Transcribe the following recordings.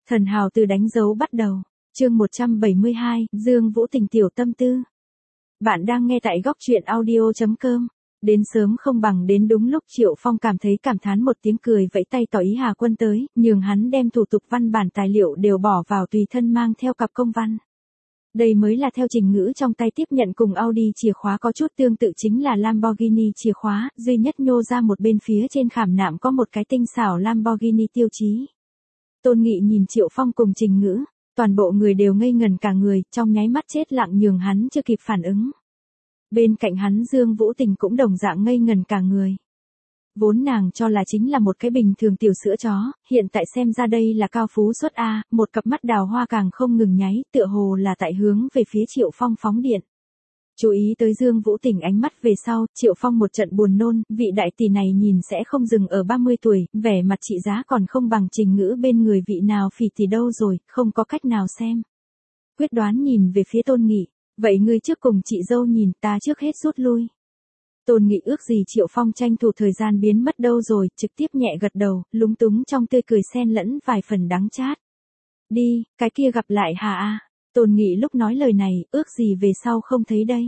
Thần hào từ đánh dấu bắt đầu. Chương 172, Dương Vũ Tình tiểu tâm tư. Bạn đang nghe tại góc truyện audio.com. Đến sớm không bằng đến đúng lúc. Triệu Phong cảm thán một tiếng, cười vẫy tay tỏ ý Hà Quân tới, nhường hắn đem thủ tục văn bản tài liệu đều bỏ vào tùy thân mang theo cặp công văn. Đây mới là theo trình ngữ trong tay tiếp nhận, cùng Audi chìa khóa có chút tương tự, chính là Lamborghini chìa khóa, duy nhất nhô ra một bên phía trên khảm nạm có một cái tinh xảo Lamborghini tiêu chí. Tôn Nghị nhìn Triệu Phong cùng trình ngữ, toàn bộ người đều ngây ngần cả người, trong nháy mắt chết lặng nhường hắn chưa kịp phản ứng. Bên cạnh hắn Dương Vũ Tình cũng đồng dạng ngây ngần cả người. Vốn nàng cho là chính là một cái bình thường tiểu sữa chó, hiện tại xem ra đây là cao phú xuất A, một cặp mắt đào hoa càng không ngừng nháy, tựa hồ là tại hướng về phía Triệu Phong phóng điện. Chú ý tới Dương Vũ Tình ánh mắt về sau, Triệu Phong một trận buồn nôn, vị đại tỷ này nhìn sẽ không dừng ở 30 tuổi, vẻ mặt trị giá còn không bằng trình ngữ bên người vị nào phỉ tỷ đâu rồi, không có cách nào xem. Quyết đoán nhìn về phía Tôn Nghị, vậy ngươi trước cùng chị dâu nhìn, ta trước hết rút lui. Tôn Nghị ước gì Triệu Phong tranh thủ thời gian biến mất đâu rồi, trực tiếp nhẹ gật đầu, lúng túng trong tươi cười xen lẫn vài phần đắng chát. Đi, cái kia gặp lại Hà A. Tôn Nghị lúc nói lời này, ước gì về sau không thấy đây.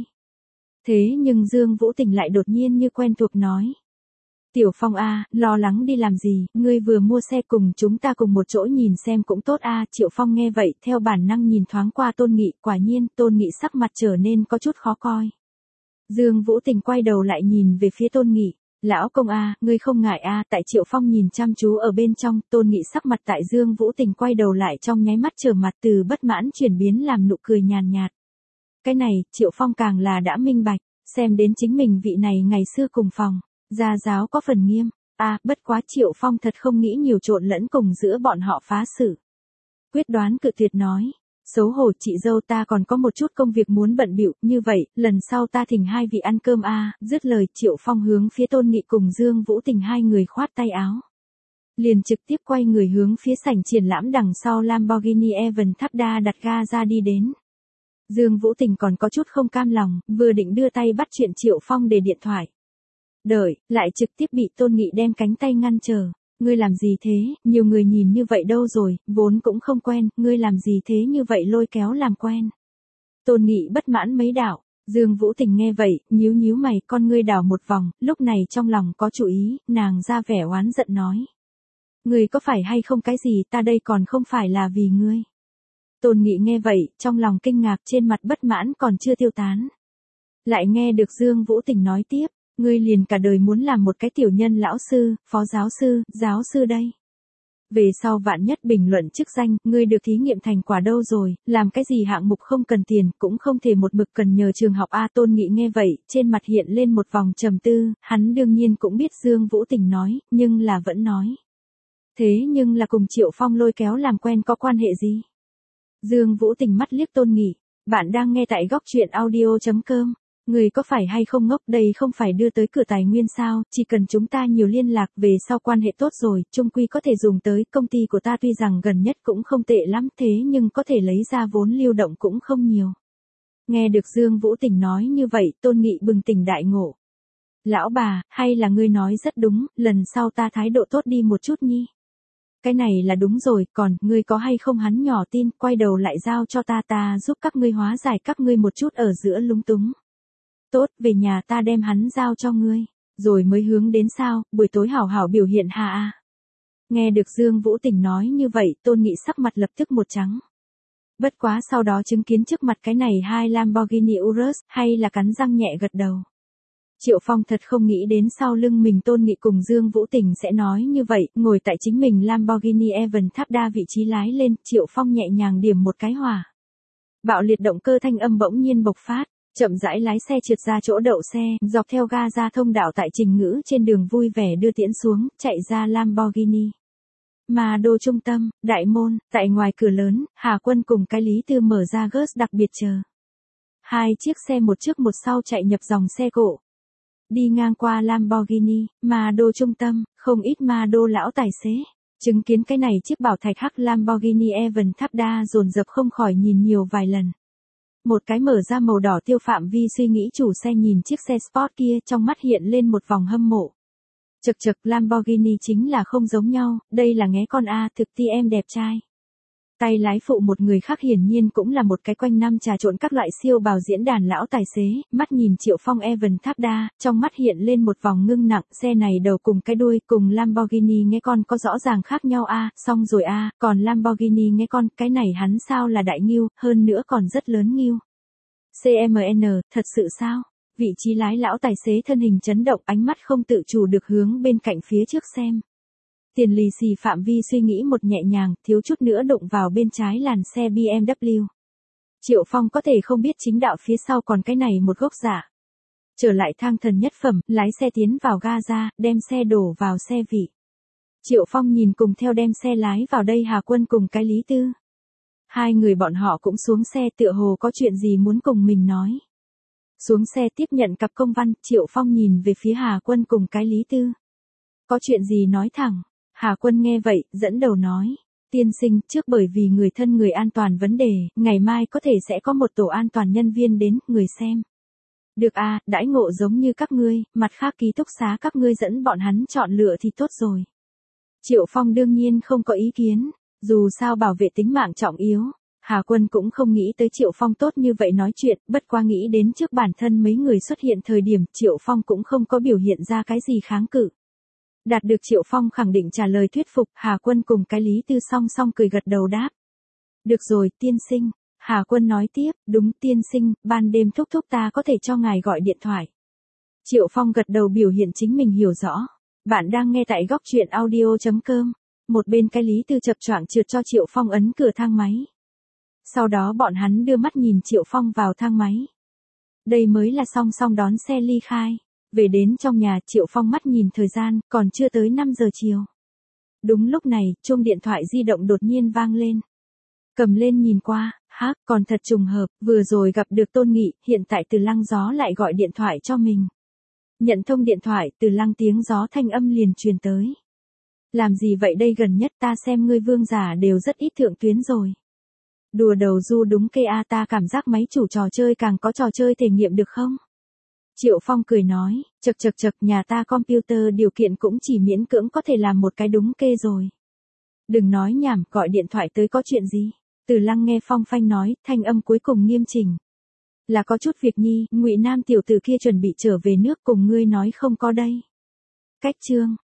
Thế nhưng Dương Vũ Tình lại đột nhiên như quen thuộc nói. Tiểu Phong A, lo lắng đi làm gì, ngươi vừa mua xe cùng chúng ta cùng một chỗ nhìn xem cũng tốt A. Triệu Phong nghe vậy, theo bản năng nhìn thoáng qua Tôn Nghị, quả nhiên, Tôn Nghị sắc mặt trở nên có chút khó coi. Dương Vũ Tình quay đầu lại nhìn về phía Tôn Nghị, lão công A, ngươi không ngại A. Tại Triệu Phong nhìn chăm chú ở bên trong, Tôn Nghị sắc mặt tại Dương Vũ Tình quay đầu lại trong nháy mắt trở mặt, từ bất mãn chuyển biến làm nụ cười nhàn nhạt. Cái này, Triệu Phong càng là đã minh bạch, xem đến chính mình vị này ngày xưa cùng phòng, gia giáo có phần nghiêm. Bất quá Triệu Phong thật không nghĩ nhiều trộn lẫn cùng giữa bọn họ phá xử. Quyết đoán cự tuyệt nói. Xấu hổ chị dâu, ta còn có một chút công việc muốn bận bịu, như vậy, lần sau ta thỉnh hai vị ăn cơm A. Dứt lời Triệu Phong hướng phía Tôn Nghị cùng Dương Vũ Tình hai người khoát tay áo. Liền trực tiếp quay người hướng phía sảnh triển lãm đằng sau Lamborghini Aventador đặt ga ra đi đến. Dương Vũ Tình còn có chút không cam lòng, vừa định đưa tay bắt chuyện Triệu Phong để điện thoại. Đợi, lại trực tiếp bị Tôn Nghị đem cánh tay ngăn trở. Ngươi làm gì thế, nhiều người nhìn như vậy đâu rồi, vốn cũng không quen, ngươi làm gì thế như vậy lôi kéo làm quen. Tôn Nghị bất mãn mấy đạo, Dương Vũ Tình nghe vậy, nhíu nhíu mày, con ngươi đảo một vòng, lúc này trong lòng có chủ ý, nàng ra vẻ oán giận nói. Ngươi có phải hay không cái gì, ta đây còn không phải là vì ngươi. Tôn Nghị nghe vậy, trong lòng kinh ngạc, trên mặt bất mãn còn chưa tiêu tán. Lại nghe được Dương Vũ Tình nói tiếp. Ngươi liền cả đời muốn làm một cái tiểu nhân lão sư, phó giáo sư đây. Về sau vạn nhất bình luận chức danh, ngươi được thí nghiệm thành quả đâu rồi, làm cái gì hạng mục không cần tiền, cũng không thể một mực cần nhờ trường học A. Tôn Nghị nghe vậy, trên mặt hiện lên một vòng trầm tư, hắn đương nhiên cũng biết Dương Vũ Tình nói, nhưng là vẫn nói. Thế nhưng là cùng Triệu Phong lôi kéo làm quen có quan hệ gì? Dương Vũ Tình mắt liếc Tôn Nghị, bạn đang nghe tại góc truyện audio.com. Người có phải hay không ngốc, đây không phải đưa tới cửa tài nguyên sao, chỉ cần chúng ta nhiều liên lạc về sau quan hệ tốt rồi, chung quy có thể dùng tới, công ty của ta tuy rằng gần nhất cũng không tệ lắm, thế nhưng có thể lấy ra vốn lưu động cũng không nhiều. Nghe được Dương Vũ Tình nói như vậy, Tôn Nghị bừng tỉnh đại ngộ. Lão bà, hay là ngươi nói rất đúng, lần sau ta thái độ tốt đi một chút nhi. Cái này là đúng rồi, còn, ngươi có hay không hắn nhỏ tin, quay đầu lại giao cho ta giúp các ngươi hóa giải các ngươi một chút ở giữa lúng túng. Tốt, về nhà ta đem hắn giao cho ngươi, rồi mới hướng đến sao, buổi tối hảo hảo biểu hiện Hà A. Nghe được Dương Vũ Tình nói như vậy, Tôn Nghị sắc mặt lập tức một trắng. Bất quá sau đó chứng kiến trước mặt cái này hai Lamborghini Urus, hay là cắn răng nhẹ gật đầu. Triệu Phong thật không nghĩ đến sau lưng mình Tôn Nghị cùng Dương Vũ Tình sẽ nói như vậy, ngồi tại chính mình Lamborghini Aventador vị trí lái lên, Triệu Phong nhẹ nhàng điểm một cái hỏa. Bạo liệt động cơ thanh âm bỗng nhiên bộc phát. Chậm rãi lái xe trượt ra chỗ đậu xe, dọc theo ga ra thông đạo tại trình ngữ trên đường vui vẻ đưa tiễn xuống, chạy ra Lamborghini. Mà đô trung tâm, đại môn, tại ngoài cửa lớn, Hà Quân cùng cái Lý Tư mở ra gớt đặc biệt chờ. Hai chiếc xe một trước một sau chạy nhập dòng xe cộ. Đi ngang qua Lamborghini, mà đô trung tâm, không ít ma đô lão tài xế. Chứng kiến cái này chiếc bảo thạch hắc Lamborghini Aventador dồn dập không khỏi nhìn nhiều vài lần. Một cái mở ra màu đỏ tiêu phạm vi suy nghĩ chủ xe nhìn chiếc xe sport kia trong mắt hiện lên một vòng hâm mộ. Chật Lamborghini chính là không giống nhau, đây là nghé con A, thực ti em đẹp trai. Tay lái phụ một người khác hiển nhiên cũng là một cái quanh năm trà trộn các loại siêu bào diễn đàn lão tài xế, mắt nhìn Triệu Phong Evan tháp đa, trong mắt hiện lên một vòng ngưng nặng, xe này đầu cùng cái đuôi, cùng Lamborghini nghe con có rõ ràng khác nhau xong rồi còn Lamborghini nghe con, cái này hắn sao là đại ngưu, hơn nữa còn rất lớn ngưu. CMN, thật sự sao? Vị trí lái lão tài xế thân hình chấn động, ánh mắt không tự chủ được hướng bên cạnh phía trước xem. Tiền lì xì phạm vi suy nghĩ một nhẹ nhàng, thiếu chút nữa đụng vào bên trái làn xe BMW. Triệu Phong có thể không biết chính đạo phía sau còn cái này một gốc giả. Trở lại thang thần nhất phẩm, lái xe tiến vào ga ra, đem xe đổ vào xe vị. Triệu Phong nhìn cùng theo đem xe lái vào đây Hà Quân cùng cái Lý Tư. Hai người bọn họ cũng xuống xe tựa hồ có chuyện gì muốn cùng mình nói. Xuống xe tiếp nhận cặp công văn, Triệu Phong nhìn về phía Hà Quân cùng cái Lý Tư. Có chuyện gì nói thẳng. Hà Quân nghe vậy, dẫn đầu nói. Tiên sinh, trước bởi vì người thân người an toàn vấn đề, ngày mai có thể sẽ có một tổ an toàn nhân viên đến, người xem. Được đãi ngộ giống như các ngươi, mặt khác ký túc xá các ngươi dẫn bọn hắn chọn lựa thì tốt rồi. Triệu Phong đương nhiên không có ý kiến, dù sao bảo vệ tính mạng trọng yếu. Hà Quân cũng không nghĩ tới Triệu Phong tốt như vậy nói chuyện, bất qua nghĩ đến trước bản thân mấy người xuất hiện thời điểm, Triệu Phong cũng không có biểu hiện ra cái gì kháng cự. Đạt được Triệu Phong khẳng định trả lời thuyết phục, Hà Quân cùng cái Lý Tư song song cười gật đầu đáp. Được rồi, tiên sinh. Hà Quân nói tiếp, đúng tiên sinh, ban đêm thúc thúc ta có thể cho ngài gọi điện thoại. Triệu Phong gật đầu biểu hiện chính mình hiểu rõ. Bạn đang nghe tại góc truyện audio.com. Một bên cái Lý Tư chập choạng trượt cho Triệu Phong ấn cửa thang máy. Sau đó bọn hắn đưa mắt nhìn Triệu Phong vào thang máy. Đây mới là song song đón xe ly khai. Về đến trong nhà, Triệu Phong mắt nhìn thời gian, còn chưa tới 5 giờ chiều. Đúng lúc này, chuông điện thoại di động đột nhiên vang lên. Cầm lên nhìn qua, còn thật trùng hợp, vừa rồi gặp được Tôn Nghị, hiện tại Từ Lăng Gió lại gọi điện thoại cho mình. Nhận thông điện thoại, Từ Lăng tiếng gió thanh âm liền truyền tới. Làm gì vậy đây, gần nhất ta xem ngươi Vương giả đều rất ít thượng tuyến rồi. Đùa đầu du đúng kê ta cảm giác máy chủ trò chơi càng có trò chơi thể nghiệm được không? Triệu Phong cười nói, chật, nhà ta computer điều kiện cũng chỉ miễn cưỡng có thể làm một cái đúng kê rồi. Đừng nói nhảm, gọi điện thoại tới có chuyện gì? Từ Lăng nghe Phong phanh nói, thanh âm cuối cùng nghiêm chỉnh. Là có chút việc nhi, Ngụy Nam tiểu tử kia chuẩn bị trở về nước cùng ngươi nói không có đây. Cách chương.